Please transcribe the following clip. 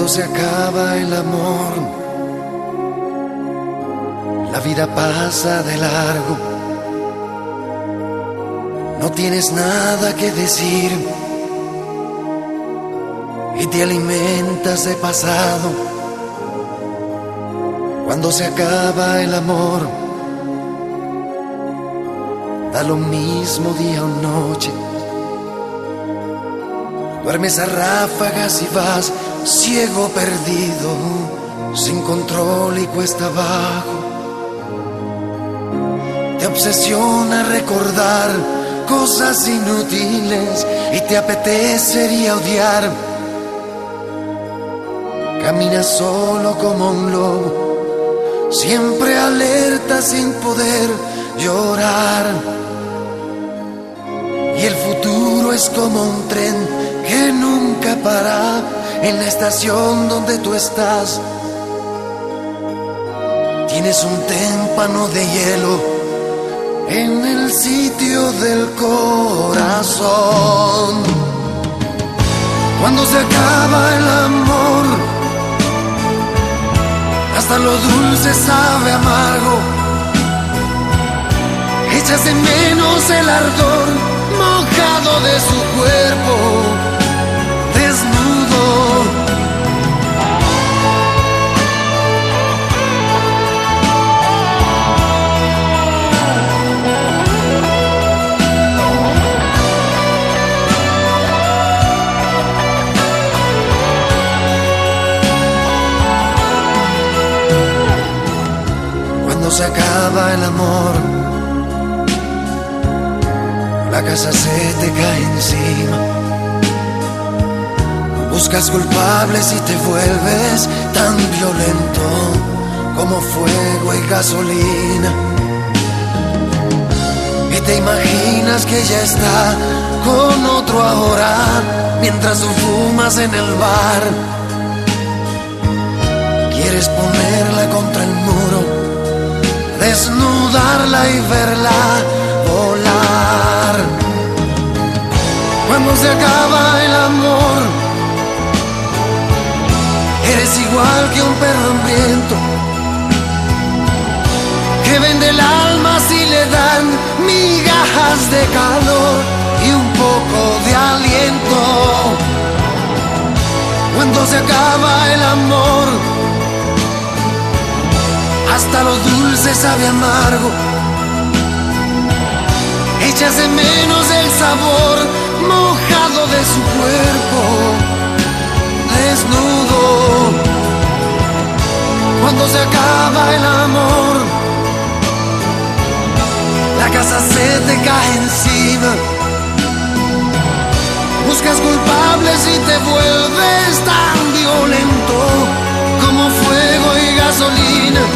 se acaba el amor, la vida pasa de largo. No tienes nada que decir y te alimentas de pasado. Cuando se acaba el amor, da lo mismo día o noche. Duermes a ráfagas y vas ciego, perdido, sin control y cuesta abajo. Te obsesiona recordar cosas inútiles y te apetecería odiar. Caminas solo como un lobo, siempre alerta sin poder llorar. Y el futuro es como un tren que nunca para en la estación donde tú estás. Tienes un témpano de hielo en el sitio del corazón. Cuando se acaba el amor, hasta lo dulce sabe amargo. Echas de menos el ardor mojado de su cuerpo desnudo. Cuando se acaba el amor, la casa se te cae encima. Buscas culpables y te vuelves tan violento como fuego y gasolina. Y te imaginas que ella está con otro ahora, mientras tú fumas en el bar. Quieres ponerla contra el muro, desnudarla y verla volar. Cuando se acaba el amor, eres igual que un perro hambriento que vende el alma si le dan migajas de calor y un poco de aliento. Cuando se acaba el amor, hasta lo dulce sabe amargo. Echas de menos el sabor mojado de su cuerpo desnudo. Cuando se acaba el amor, la casa se te cae encima. Buscas culpables y te vuelves tan violento como fuego y gasolina.